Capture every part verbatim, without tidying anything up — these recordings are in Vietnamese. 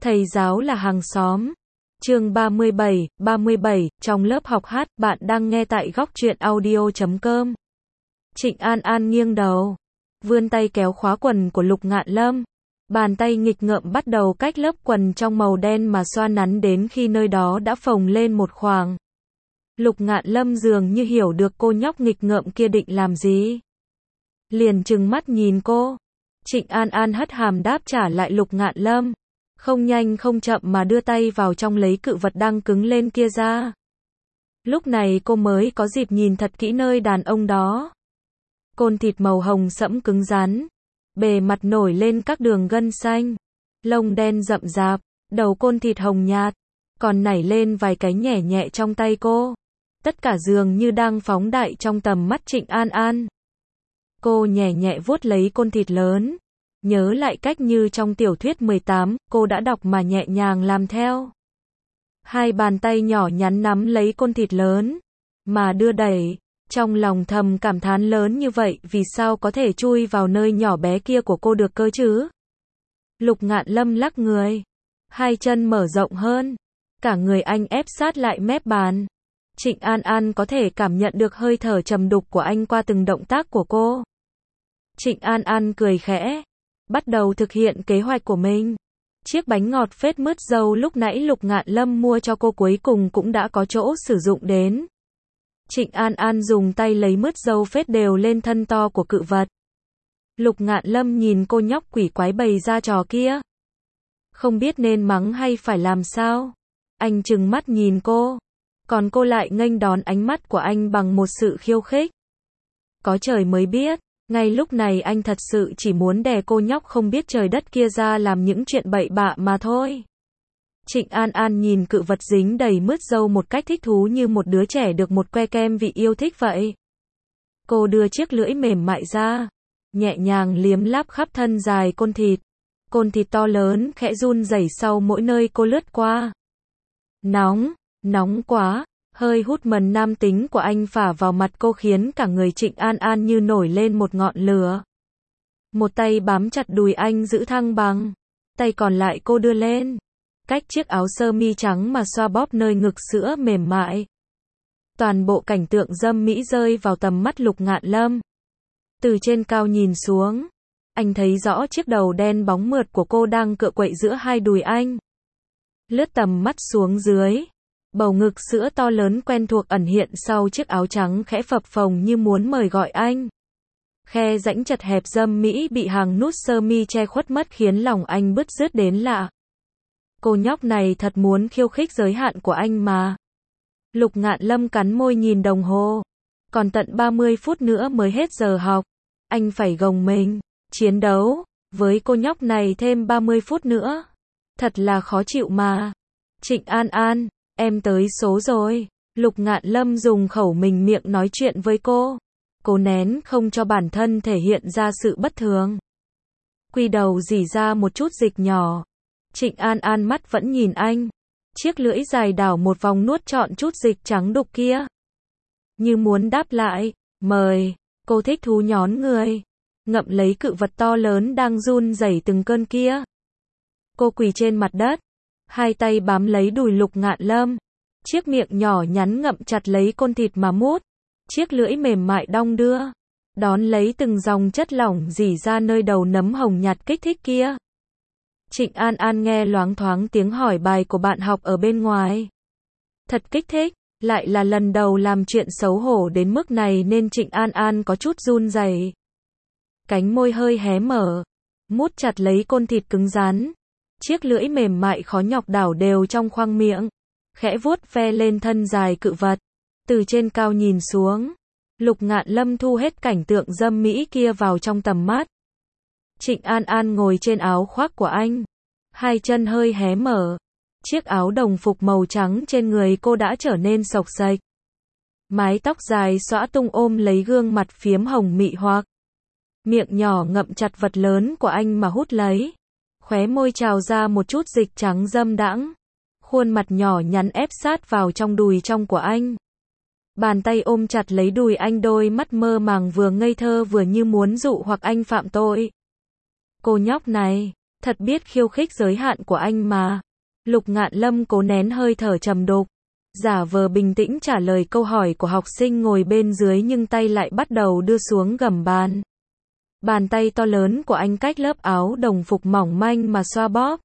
Thầy giáo là hàng xóm. Chương ba mươi bảy, ba mươi bảy, trong lớp học hát, bạn đang nghe tại góc truyện audio chấm com. Trịnh An An nghiêng đầu, vươn tay kéo khóa quần của Lục Ngạn Lâm. Bàn tay nghịch ngợm bắt đầu cách lớp quần trong màu đen mà xoa nắn đến khi nơi đó đã phồng lên một khoảng. Lục Ngạn Lâm dường như hiểu được cô nhóc nghịch ngợm kia định làm gì. Liền trừng mắt nhìn cô. Trịnh An An hất hàm đáp trả lại Lục Ngạn Lâm. Không nhanh không chậm mà đưa tay vào trong lấy cự vật đang cứng lên kia ra. Lúc này cô mới có dịp nhìn thật kỹ nơi đàn ông đó. Côn thịt màu hồng sẫm cứng rắn. Bề mặt nổi lên các đường gân xanh. Lông đen rậm rạp. Đầu côn thịt hồng nhạt. Còn nảy lên vài cái nhẹ nhẹ trong tay cô. Tất cả dường như đang phóng đại trong tầm mắt Trịnh An An. Cô nhẹ nhẹ vuốt lấy côn thịt lớn. Nhớ lại cách như trong tiểu thuyết mười tám, cô đã đọc mà nhẹ nhàng làm theo. Hai bàn tay nhỏ nhắn nắm lấy côn thịt lớn, mà đưa đẩy. Trong lòng thầm cảm thán lớn như vậy vì sao có thể chui vào nơi nhỏ bé kia của cô được cơ chứ? Lục Ngạn Lâm lắc người. Hai chân mở rộng hơn. Cả người anh ép sát lại mép bàn. Trịnh An An có thể cảm nhận được hơi thở trầm đục của anh qua từng động tác của cô. Trịnh An An cười khẽ. Bắt đầu thực hiện kế hoạch của mình. Chiếc bánh ngọt phết mứt dâu lúc nãy Lục Ngạn Lâm mua cho cô cuối cùng cũng đã có chỗ sử dụng đến. Trịnh An An dùng tay lấy mứt dâu phết đều lên thân to của cự vật. Lục Ngạn Lâm nhìn cô nhóc quỷ quái bày ra trò kia. Không biết nên mắng hay phải làm sao. Anh trừng mắt nhìn cô. Còn cô lại nghênh đón ánh mắt của anh bằng một sự khiêu khích. Có trời mới biết. Ngay lúc này anh thật sự chỉ muốn đè cô nhóc không biết trời đất kia ra làm những chuyện bậy bạ mà thôi. Trịnh An An nhìn cự vật dính đầy mứt dâu một cách thích thú như một đứa trẻ được một que kem vị yêu thích vậy. Cô đưa chiếc lưỡi mềm mại ra, nhẹ nhàng liếm láp khắp thân dài côn thịt. Côn thịt to lớn khẽ run rẩy sau mỗi nơi cô lướt qua. Nóng, nóng quá. Hơi hút mần nam tính của anh phả vào mặt cô khiến cả người Trịnh An An như nổi lên một ngọn lửa. Một tay bám chặt đùi anh giữ thăng bằng. Tay còn lại cô đưa lên. Cách chiếc áo sơ mi trắng mà xoa bóp nơi ngực sữa mềm mại. Toàn bộ cảnh tượng dâm mỹ rơi vào tầm mắt Lục Ngạn Lâm. Từ trên cao nhìn xuống. Anh thấy rõ chiếc đầu đen bóng mượt của cô đang cựa quậy giữa hai đùi anh. Lướt tầm mắt xuống dưới. Bầu ngực sữa to lớn quen thuộc ẩn hiện sau chiếc áo trắng khẽ phập phồng như muốn mời gọi anh. Khe rãnh chật hẹp dâm mỹ bị hàng nút sơ mi che khuất mất khiến lòng anh bứt rứt đến lạ. Cô nhóc này thật muốn khiêu khích giới hạn của anh mà. Lục Ngạn Lâm cắn môi nhìn đồng hồ. Còn tận ba mươi phút nữa mới hết giờ học. Anh phải gồng mình, chiến đấu, với cô nhóc này thêm ba mươi phút nữa. Thật là khó chịu mà. Trịnh An An. Em tới số rồi. Lục Ngạn Lâm dùng khẩu mình miệng nói chuyện với cô. Cố nén không cho bản thân thể hiện ra sự bất thường. Quy đầu rỉ ra một chút dịch nhỏ. Trịnh An An mắt vẫn nhìn anh. Chiếc lưỡi dài đảo một vòng nuốt trọn chút dịch trắng đục kia. Như muốn đáp lại. Mời. Cô thích thú nhón người. Ngậm lấy cự vật to lớn đang run rẩy từng cơn kia. Cô quỳ trên mặt đất. Hai tay bám lấy đùi Lục Ngạn Lâm. Chiếc miệng nhỏ nhắn ngậm chặt lấy côn thịt mà mút. Chiếc lưỡi mềm mại đong đưa. Đón lấy từng dòng chất lỏng rỉ ra nơi đầu nấm hồng nhạt kích thích kia. Trịnh An An nghe loáng thoáng tiếng hỏi bài của bạn học ở bên ngoài. Thật kích thích. Lại là lần đầu làm chuyện xấu hổ đến mức này nên Trịnh An An có chút run rẩy. Cánh môi hơi hé mở. Mút chặt lấy côn thịt cứng rắn. Chiếc lưỡi mềm mại khó nhọc đảo đều trong khoang miệng. Khẽ vuốt ve lên thân dài cự vật. Từ trên cao nhìn xuống. Lục Ngạn Lâm thu hết cảnh tượng dâm mỹ kia vào trong tầm mắt. Trịnh An An ngồi trên áo khoác của anh. Hai chân hơi hé mở. Chiếc áo đồng phục màu trắng trên người cô đã trở nên xộc xệch. Mái tóc dài xõa tung ôm lấy gương mặt phiếm hồng mị hoặc. Miệng nhỏ ngậm chặt vật lớn của anh mà hút lấy. Khóe môi trào ra một chút dịch trắng dâm đãng. Khuôn mặt nhỏ nhắn ép sát vào trong đùi trong của anh. Bàn tay ôm chặt lấy đùi anh, đôi mắt mơ màng vừa ngây thơ vừa như muốn dụ hoặc anh phạm tội. Cô nhóc này, Thật biết khiêu khích giới hạn của anh mà. Lục Ngạn Lâm cố nén hơi thở trầm đục, giả vờ bình tĩnh trả lời câu hỏi của học sinh ngồi bên dưới nhưng tay lại bắt đầu đưa xuống gầm bàn. Bàn tay to lớn của anh cách lớp áo đồng phục mỏng manh mà xoa bóp.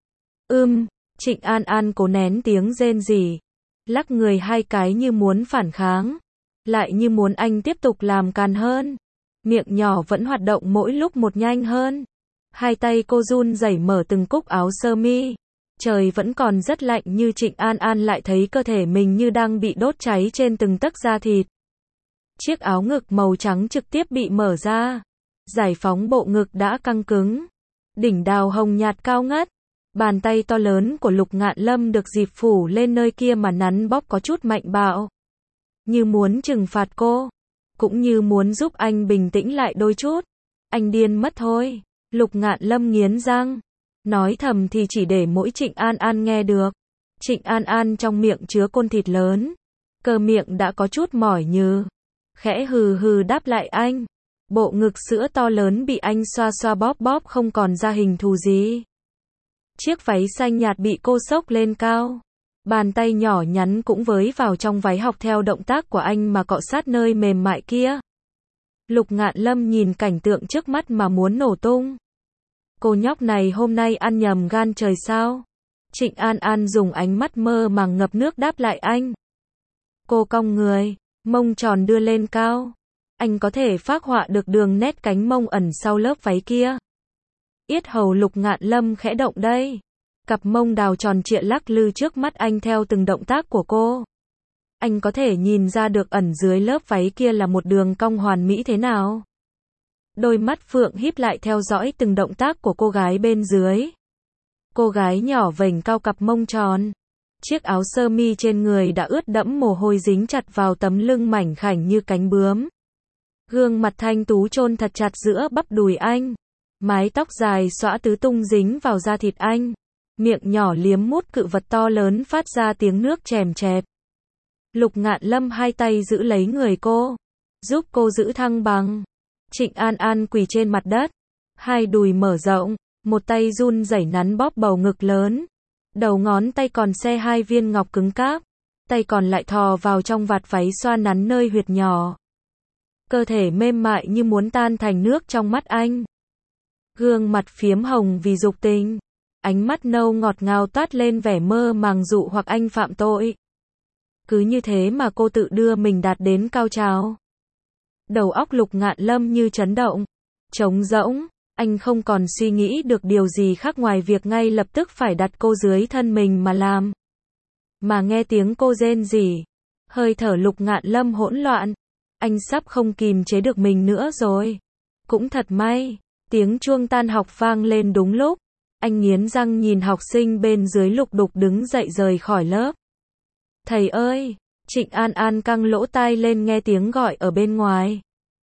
Ưm, Trịnh An An cố nén tiếng rên rỉ, lắc người hai cái như muốn phản kháng, lại như muốn anh tiếp tục làm càn hơn. Miệng nhỏ vẫn hoạt động mỗi lúc một nhanh hơn. Hai tay cô run rẩy mở từng cúc áo sơ mi. Trời vẫn còn rất lạnh nhưng Trịnh An An lại thấy cơ thể mình như đang bị đốt cháy trên từng tấc da thịt. Chiếc áo ngực màu trắng trực tiếp bị mở ra, giải phóng bộ ngực đã căng cứng. Đỉnh đào hồng nhạt cao ngất. Bàn tay to lớn của Lục Ngạn Lâm được dịp phủ lên nơi kia mà nắn bóp có chút mạnh bạo. Như muốn trừng phạt cô, cũng như muốn giúp anh bình tĩnh lại đôi chút. Anh điên mất thôi. Lục Ngạn Lâm nghiến răng, nói thầm thì chỉ để mỗi Trịnh An An nghe được. Trịnh An An trong miệng chứa côn thịt lớn, cơ miệng đã có chút mỏi nhừ, khẽ hừ hừ đáp lại anh. Bộ ngực sữa to lớn bị anh xoa xoa bóp bóp không còn ra hình thù gì. Chiếc váy xanh nhạt bị cô xốc lên cao. Bàn tay nhỏ nhắn cũng với vào trong váy học theo động tác của anh mà cọ sát nơi mềm mại kia. Lục Ngạn Lâm nhìn cảnh tượng trước mắt mà muốn nổ tung. Cô nhóc này hôm nay ăn nhầm gan trời sao? Trịnh An An dùng ánh mắt mơ màng ngập nước đáp lại anh. Cô cong người, mông tròn đưa lên cao. Anh có thể phác họa được đường nét cánh mông ẩn sau lớp váy kia. Yết hầu Lục Ngạn Lâm khẽ động đây. Cặp mông đào tròn trịa lắc lư trước mắt anh theo từng động tác của cô. Anh có thể nhìn ra được ẩn dưới lớp váy kia là một đường cong hoàn mỹ thế nào. Đôi mắt phượng híp lại theo dõi từng động tác của cô gái bên dưới. Cô gái nhỏ vểnh cao cặp mông tròn. Chiếc áo sơ mi trên người đã ướt đẫm mồ hôi dính chặt vào tấm lưng mảnh khảnh như cánh bướm. Gương mặt thanh tú chôn thật chặt giữa bắp đùi anh. Mái tóc dài xõa tứ tung dính vào da thịt anh. Miệng nhỏ liếm mút cự vật to lớn phát ra tiếng nước chèm chẹp. Lục Ngạn Lâm hai tay giữ lấy người cô, giúp cô giữ thăng bằng. Trịnh An An quỳ trên mặt đất, hai đùi mở rộng, một tay run rẩy nắn bóp bầu ngực lớn. Đầu ngón tay còn xe hai viên ngọc cứng cáp, tay còn lại thò vào trong vạt váy xoa nắn nơi huyệt nhỏ. Cơ thể mềm mại như muốn tan thành nước trong mắt anh. Gương mặt phiếm hồng vì dục tình, ánh mắt nâu ngọt ngào toát lên vẻ mơ màng dụ hoặc anh phạm tội. Cứ như thế mà cô tự đưa mình đạt đến cao trào. Đầu óc Lục Ngạn Lâm như chấn động, trống rỗng, anh không còn suy nghĩ được điều gì khác ngoài việc ngay lập tức phải đặt cô dưới thân mình mà làm. Mà nghe tiếng cô rên rỉ, hơi thở Lục Ngạn Lâm hỗn loạn, anh sắp không kìm chế được mình nữa rồi. Cũng thật may, tiếng chuông tan học vang lên đúng lúc. Anh nghiến răng nhìn học sinh bên dưới lục đục đứng dậy rời khỏi lớp. Thầy ơi! Trịnh An An căng lỗ tai lên nghe tiếng gọi ở bên ngoài.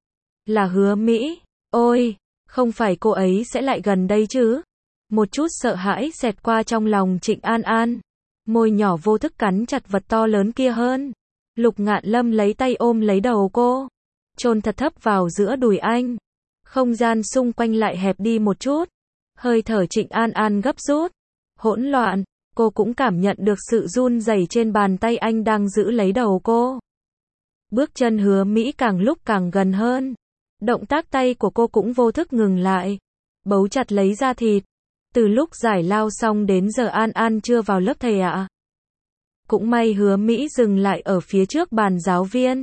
Là Hứa Mỹ. Ôi! Không phải cô ấy sẽ lại gần đây chứ? Một chút sợ hãi xẹt qua trong lòng Trịnh An An. Môi nhỏ vô thức cắn chặt vật to lớn kia hơn. Lục Ngạn Lâm lấy tay ôm lấy đầu cô, chôn thật thấp vào giữa đùi anh. Không gian xung quanh lại hẹp đi một chút. Hơi thở Trịnh An An gấp rút, hỗn loạn, cô cũng cảm nhận được sự run rẩy trên bàn tay anh đang giữ lấy đầu cô. Bước chân Hứa Mỹ càng lúc càng gần hơn. Động tác tay của cô cũng vô thức ngừng lại, bấu chặt lấy da thịt. Từ lúc giải lao xong đến giờ An An chưa vào lớp thầy ạ. À. Cũng may Hứa Mỹ dừng lại ở phía trước bàn giáo viên.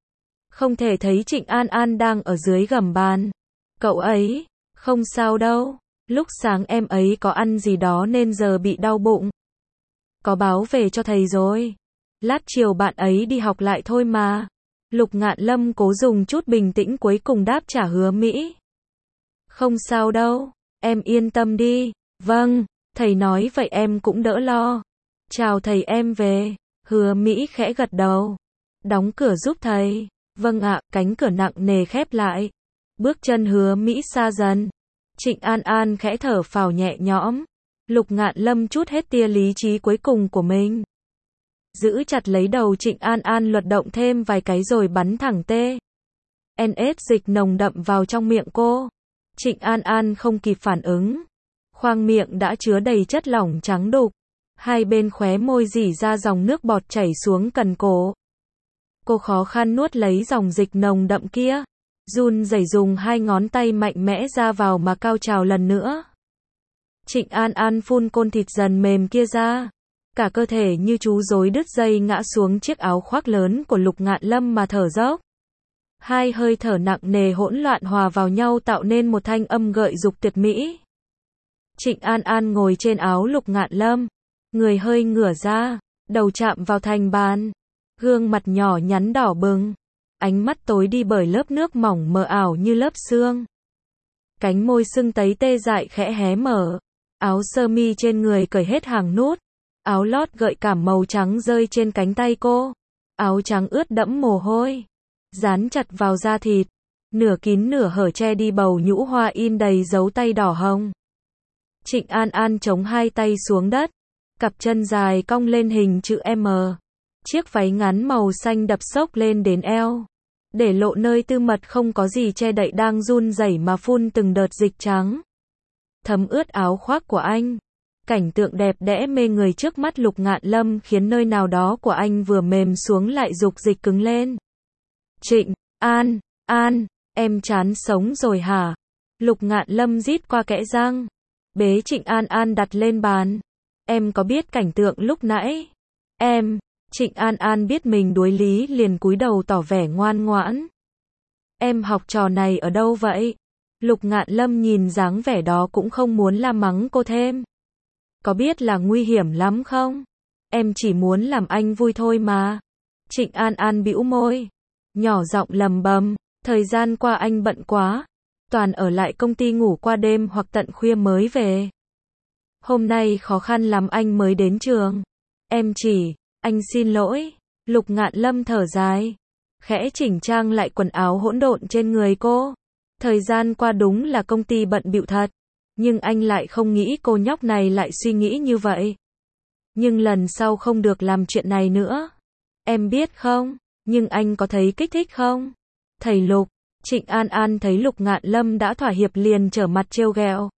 Không thể thấy Trịnh An An đang ở dưới gầm bàn. Cậu ấy, không sao đâu. Lúc sáng em ấy có ăn gì đó nên giờ bị đau bụng. Có báo về cho thầy rồi. Lát chiều bạn ấy đi học lại thôi mà. Lục Ngạn Lâm cố dùng chút bình tĩnh cuối cùng đáp trả Hứa Mỹ. Không sao đâu, em yên tâm đi. Vâng, thầy nói vậy em cũng đỡ lo. Chào thầy em về. Hứa Mỹ khẽ gật đầu. Đóng cửa giúp thầy. Vâng ạ, cánh cửa nặng nề khép lại. Bước chân Hứa Mỹ xa dần. Trịnh An An khẽ thở phào nhẹ nhõm. Lục Ngạn Lâm chút hết tia lý trí cuối cùng của mình. Giữ chặt lấy đầu Trịnh An An luật động thêm vài cái rồi bắn thẳng tê. en ét dịch nồng đậm vào trong miệng cô. Trịnh An An không kịp phản ứng. khoang miệng đã chứa đầy chất lỏng trắng đục, hai bên khóe môi rỉ ra dòng nước bọt chảy xuống cần cổ. Cô khó khăn nuốt lấy dòng dịch nồng đậm kia, run rẩy dùng hai ngón tay mạnh mẽ ra vào mà cao trào lần nữa. Trịnh An An phun côn thịt dần mềm kia ra, cả cơ thể như chú rối đứt dây ngã xuống chiếc áo khoác lớn của Lục Ngạn Lâm mà thở dốc. Hai hơi thở nặng nề hỗn loạn hòa vào nhau tạo nên một thanh âm gợi dục tuyệt mỹ. Trịnh An An ngồi trên áo Lục Ngạn Lâm, người hơi ngửa ra, đầu chạm vào thành bàn, gương mặt nhỏ nhắn đỏ bừng, ánh mắt tối đi bởi lớp nước mỏng mờ ảo như lớp sương. Cánh môi sưng tấy tê dại khẽ hé mở, áo sơ mi trên người cởi hết hàng nút, áo lót gợi cảm màu trắng rơi trên cánh tay cô, áo trắng ướt đẫm mồ hôi, dán chặt vào da thịt, nửa kín nửa hở che đi bầu nhũ hoa in đầy dấu tay đỏ hồng. Trịnh An An chống hai tay xuống đất, cặp chân dài cong lên hình chữ M, chiếc váy ngắn màu xanh đập xốc lên đến eo, để lộ nơi tư mật không có gì che đậy đang run rẩy mà phun từng đợt dịch trắng, thấm ướt áo khoác của anh. Cảnh tượng đẹp đẽ mê người trước mắt Lục Ngạn Lâm khiến nơi nào đó của anh vừa mềm xuống lại dục dịch cứng lên. Trịnh An An, em chán sống rồi hả? Lục Ngạn Lâm rít qua kẽ răng, bế Trịnh An An đặt lên bàn. Em có biết cảnh tượng lúc nãy? Em, Trịnh An An biết mình đuối lý liền cúi đầu tỏ vẻ ngoan ngoãn. Em học trò này ở đâu vậy? Lục Ngạn Lâm nhìn dáng vẻ đó cũng không muốn la mắng cô thêm. Có biết là nguy hiểm lắm không? Em chỉ muốn làm anh vui thôi mà. Trịnh An An bĩu môi, nhỏ giọng lầm bầm, thời gian qua anh bận quá, toàn ở lại công ty ngủ qua đêm hoặc tận khuya mới về. Hôm nay khó khăn lắm anh mới đến trường. Em chỉ, anh xin lỗi. Lục Ngạn Lâm thở dài, khẽ chỉnh trang lại quần áo hỗn độn trên người cô. Thời gian qua đúng là công ty bận bịu thật, nhưng anh lại không nghĩ cô nhóc này lại suy nghĩ như vậy. Nhưng lần sau không được làm chuyện này nữa. Em biết không, nhưng anh có thấy kích thích không? Thầy Lục, Trịnh An An thấy Lục Ngạn Lâm đã thỏa hiệp liền trở mặt trêu ghẹo.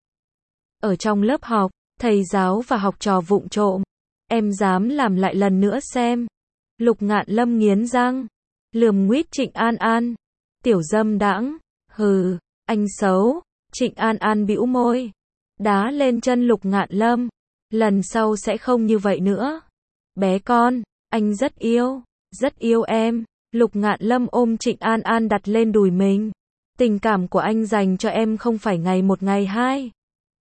Ở trong lớp học, thầy giáo và học trò vụng trộm. Em dám làm lại lần nữa xem. Lục Ngạn Lâm nghiến răng, lườm nguýt Trịnh An An. Tiểu dâm đãng, hừ, anh xấu. Trịnh An An bĩu môi, đá lên chân Lục Ngạn Lâm. Lần sau sẽ không như vậy nữa. Bé con, anh rất yêu, rất yêu em. Lục Ngạn Lâm ôm Trịnh An An đặt lên đùi mình. Tình cảm của anh dành cho em không phải ngày một ngày hai,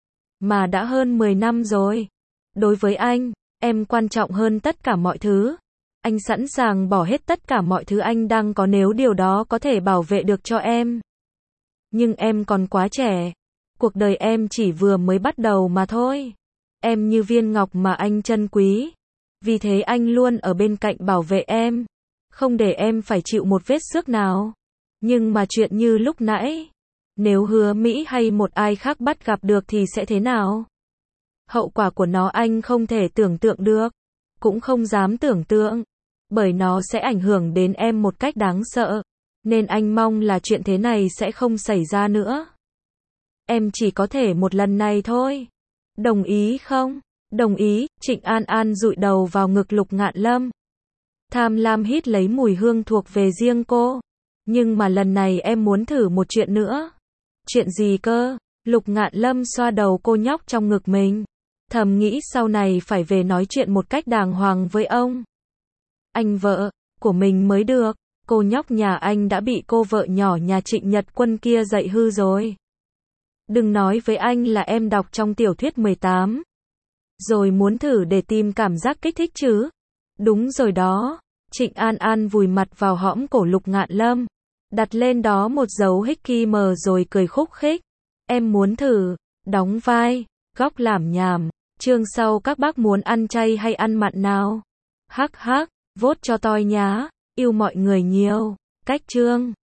mà đã hơn mười năm rồi. Đối với anh, em quan trọng hơn tất cả mọi thứ. Anh sẵn sàng bỏ hết tất cả mọi thứ anh đang có nếu điều đó có thể bảo vệ được cho em. Nhưng em còn quá trẻ. Cuộc đời em chỉ vừa mới bắt đầu mà thôi. Em như viên ngọc mà anh trân quý. Vì thế anh luôn ở bên cạnh bảo vệ em. Không để em phải chịu một vết xước nào. Nhưng mà chuyện như lúc nãy, nếu Hứa Mỹ hay một ai khác bắt gặp được thì sẽ thế nào? Hậu quả của nó anh không thể tưởng tượng được. Cũng không dám tưởng tượng. Bởi nó sẽ ảnh hưởng đến em một cách đáng sợ. Nên anh mong là chuyện thế này sẽ không xảy ra nữa. Em chỉ có thể một lần này thôi. Đồng ý không? Đồng ý. Trịnh An An dụi đầu vào ngực Lục Ngạn Lâm. Tham lam hít lấy mùi hương thuộc về riêng cô. Nhưng mà lần này em muốn thử một chuyện nữa. Chuyện gì cơ? Lục Ngạn Lâm xoa đầu cô nhóc trong ngực mình. Thầm nghĩ sau này phải về nói chuyện một cách đàng hoàng với ông. Anh vợ của mình mới được. Cô nhóc nhà anh đã bị cô vợ nhỏ nhà Trịnh Nhật Quân kia dạy hư rồi. Đừng nói với anh là em đọc trong tiểu thuyết mười tám. Rồi muốn thử để tìm cảm giác kích thích chứ. Đúng rồi đó. Trịnh An An vùi mặt vào hõm cổ Lục Ngạn Lâm. Đặt lên đó một dấu hickey mờ rồi cười khúc khích. Em muốn thử. Đóng vai. Góc làm nhảm. Chương sau các bác muốn ăn chay hay ăn mặn nào? Hắc hắc. Vote cho tôi nhá. Yêu mọi người nhiều. Cách chương.